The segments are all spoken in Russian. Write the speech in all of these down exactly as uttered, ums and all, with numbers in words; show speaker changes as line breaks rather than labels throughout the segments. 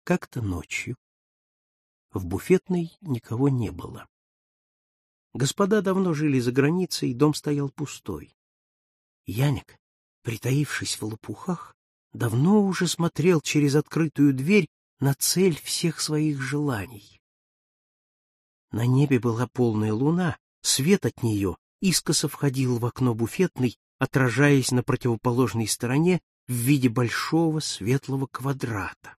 Как-то ночью в буфетной никого не было. Господа давно жили за границей, и дом стоял пустой. Яник, притаившись в лопухах, давно уже смотрел через открытую дверь на цель всех своих желаний. На небе была полная луна, свет от нее искоса входил в окно буфетной, отражаясь на противоположной стороне в виде большого светлого квадрата.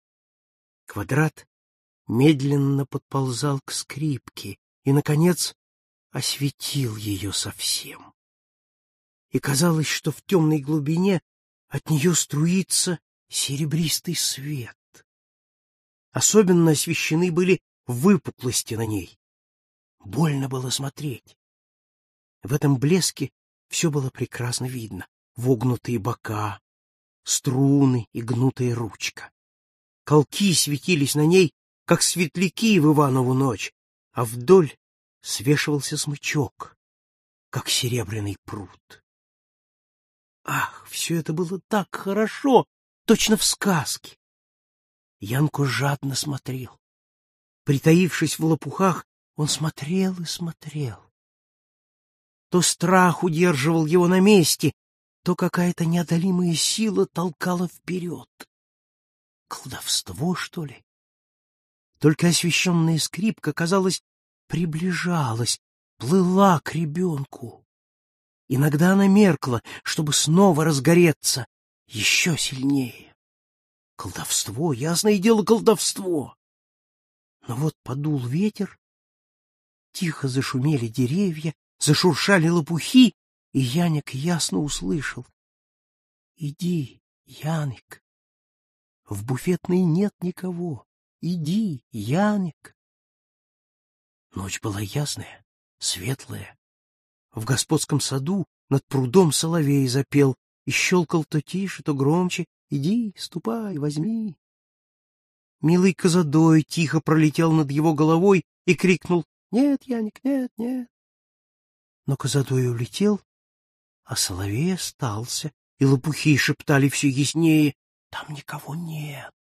Квадрат медленно подползал к скрипке и, наконец, осветил ее совсем. И казалось, что в темной глубине от нее струится серебристый свет. Особенно освещены были выпуклости на ней. Больно было смотреть. В этом блеске все было прекрасно видно. Вогнутые бока, струны и гнутая ручка. Колки светились на ней, как светляки в Иванову ночь, а вдоль свешивался смычок, как серебряный пруд. Ах, все это было так хорошо, точно в сказке! Янко жадно смотрел. Притаившись в лопухах, он смотрел и смотрел. То страх удерживал его на месте, то какая-то неодолимая сила толкала вперед. Колдовство, что ли? Только освещенная скрипка, казалось, приближалась, плыла к ребенку. Иногда она меркла, чтобы снова разгореться еще сильнее. Колдовство, ясное дело, колдовство. Но вот подул ветер, тихо зашумели деревья, зашуршали лопухи, и Яник ясно услышал: «Иди, Яник, в буфетной нет никого. Иди, Яник». Ночь была ясная, светлая. В господском саду над прудом соловей запел и щелкал то тише, то громче: «Иди, ступай, возьми». Милый козадой тихо пролетел над его головой и крикнул: «Нет, Яник, нет, нет». Но козадой улетел, а соловей остался, и лопухи шептали все яснее: «Там никого нет».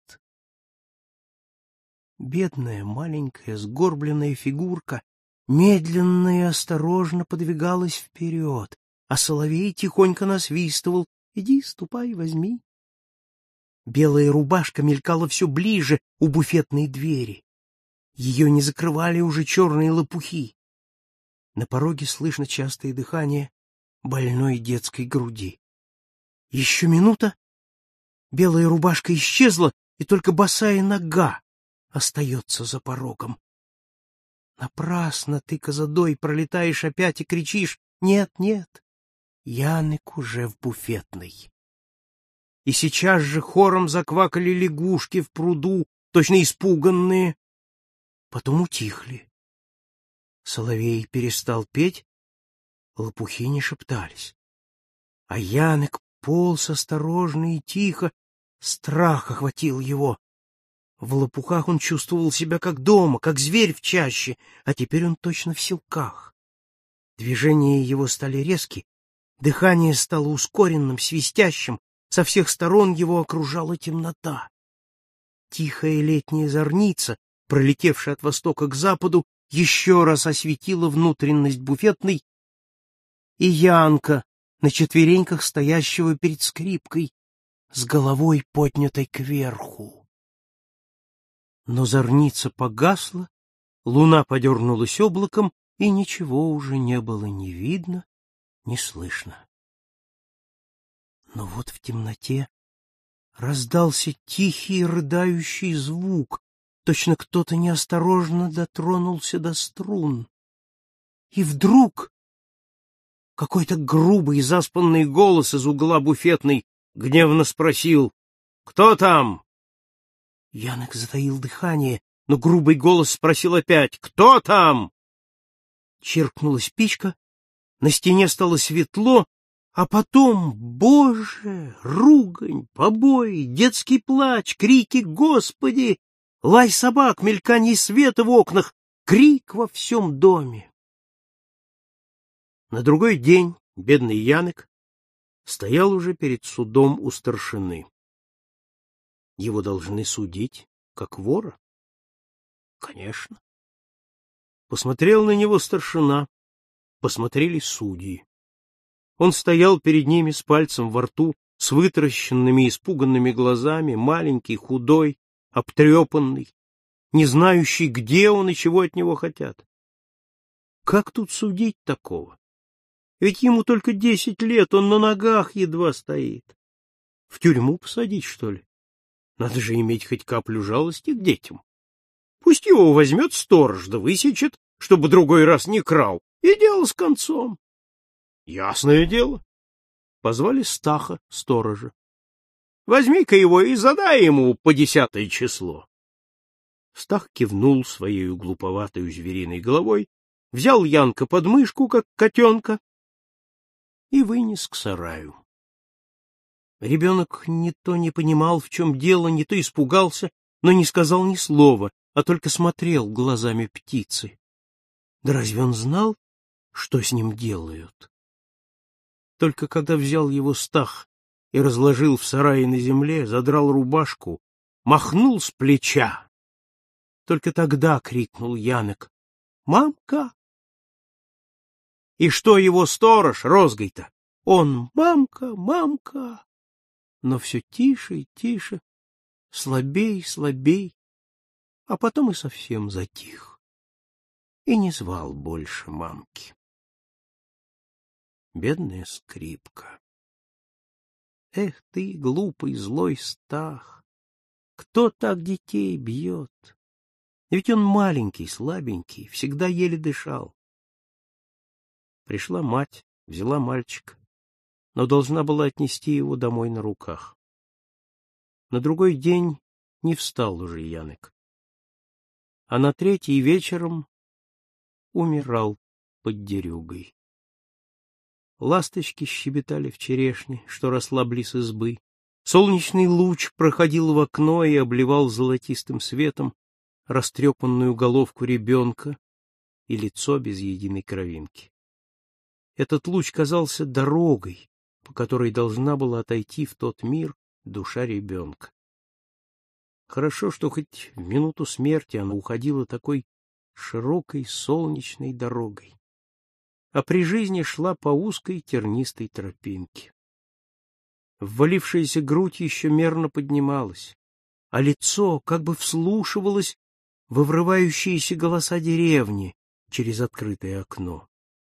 Бедная маленькая сгорбленная фигурка медленно и осторожно подвигалась вперед, а соловей тихонько насвистывал: «Иди, ступай, возьми». Белая рубашка мелькала все ближе у буфетной двери. Ее не закрывали уже черные лопухи. На пороге слышно частое дыхание больной детской груди. Еще минута, белая рубашка исчезла, и только босая нога остается за порогом. Напрасно ты, козадой, пролетаешь опять и кричишь: «Нет, нет, Яник уже в буфетной». И сейчас же хором заквакали лягушки в пруду, точно испуганные. Потом утихли. Соловей перестал петь, лопухи не шептались. А Яник полз осторожно и тихо, страх охватил его. В лопухах он чувствовал себя как дома, как зверь в чаще, а теперь он точно в селках. Движения его стали резки, дыхание стало ускоренным, свистящим, со всех сторон его окружала темнота. Тихая летняя зорница, пролетевшая от востока к западу, еще раз осветила внутренность буфетной, и Янка, на четвереньках стоящего перед скрипкой, с головой поднятой кверху. Но зорница погасла, луна подернулась облаком, и ничего уже не было ни видно, ни слышно. Но вот в темноте раздался тихий рыдающий звук, точно кто-то неосторожно дотронулся до струн. И вдруг какой-то грубый заспанный голос из угла буфетной гневно спросил: «Кто там?» Яник затаил дыхание, но грубый голос спросил опять: «Кто там?» Чиркнула спичка, на стене стало светло, а потом, Боже, ругань, побои, детский плач, крики «Господи!», лай собак, мельканье света в окнах, крик во всем доме. На другой день бедный Яник стоял уже перед судом у старшины. Его должны судить, как вора? Конечно. Посмотрел на него старшина, посмотрели судьи. Он стоял перед ними с пальцем во рту, с вытаращенными, испуганными глазами, маленький, худой, обтрепанный, не знающий, где он и чего от него хотят. Как тут судить такого? Ведь ему только десять лет, он на ногах едва стоит. В тюрьму посадить, что ли? Надо же иметь хоть каплю жалости к детям. Пусть его возьмет сторож, да высечет, чтобы другой раз не крал, и дело с концом. Ясное дело. Позвали Стаха, сторожа. Возьми-ка его и задай ему по десятое число. Стах кивнул своей глуповатой звериной головой, взял Янка под мышку, как котенка, и вынес к сараю. Ребенок не то не понимал, в чем дело, не то испугался, но не сказал ни слова, а только смотрел глазами птицы. Да разве он знал, что с ним делают? Только когда взял его Стах и разложил в сарае на земле, задрал рубашку, махнул с плеча, только тогда крикнул Янок: «Мамка!» И что его сторож, розгой-то? Он: «Мамка, мамка!» Но все тише и тише, слабей, слабей, а потом и совсем затих и не звал больше мамки. Бедная скрипка. Эх ты, глупый, злой Стах, кто так детей бьет? Ведь он маленький, слабенький, всегда еле дышал. Пришла мать, взяла мальчика, но должна была отнести его домой на руках. На другой день не встал уже Янок, а на третий вечером умирал под дерюгой. Ласточки щебетали в черешне, что росла близ избы. Солнечный луч проходил в окно и обливал золотистым светом растрепанную головку ребенка и лицо без единой кровинки. Этот луч казался дорогой, по которой должна была отойти в тот мир душа ребенка. Хорошо, что хоть в минуту смерти она уходила такой широкой солнечной дорогой, а при жизни шла по узкой тернистой тропинке. Ввалившаяся грудь еще мерно поднималась, а лицо как бы вслушивалось во врывающиеся голоса деревни через открытое окно.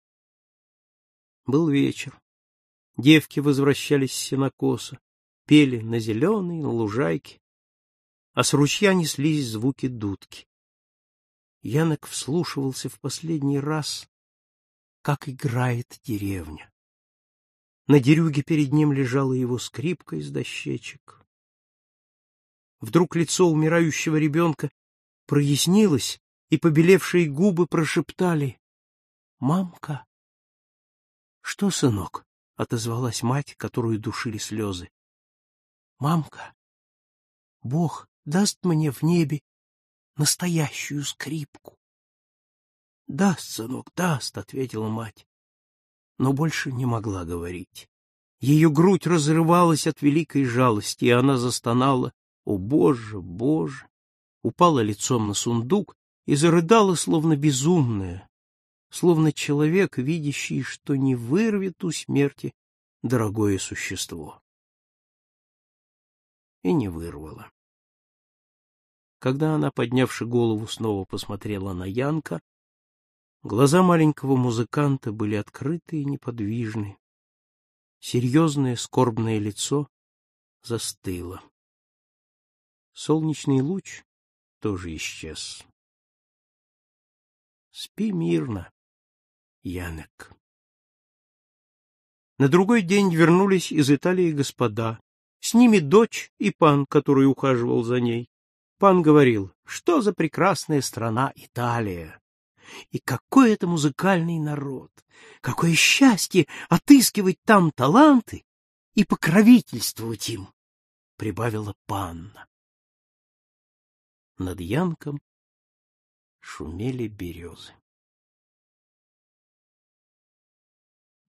Был вечер. Девки возвращались с сенокоса, пели на зеленой, на лужайке, а с ручья неслись звуки дудки. Янок вслушивался в последний раз, как играет деревня. На дерюге перед ним лежала его скрипка из дощечек. Вдруг лицо умирающего ребенка прояснилось, и побелевшие губы прошептали: «Мамка!» «Что, сынок?» — отозвалась мать, которую душили слезы. «Мамка, Бог даст мне в небе настоящую скрипку». «Даст, сынок, даст», — ответила мать, но больше не могла говорить. Ее грудь разрывалась от великой жалости, и она застонала: «О, Боже, Боже!» упала лицом на сундук и зарыдала, словно безумная, словно человек, видящий, что не вырвет у смерти дорогое существо. И не вырвала. Когда она, поднявши голову, снова посмотрела на Янка, глаза маленького музыканта были открыты и неподвижны. Серьезное скорбное лицо застыло. Солнечный луч тоже исчез. Спи мирно, Янок. На другой день вернулись из Италии господа. С ними дочь и пан, который ухаживал за ней. Пан говорил: что за прекрасная страна Италия! И какой это музыкальный народ! Какое счастье отыскивать там таланты и покровительствовать им! — прибавила панна. Над Янком шумели березы.